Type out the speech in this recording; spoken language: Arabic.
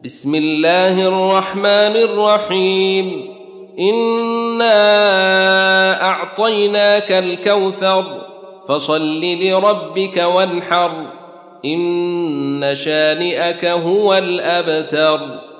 بسم الله الرحمن الرحيم إنا أعطيناك الكوثر فصل لربك وانحر إن شانئك هو الأبتر.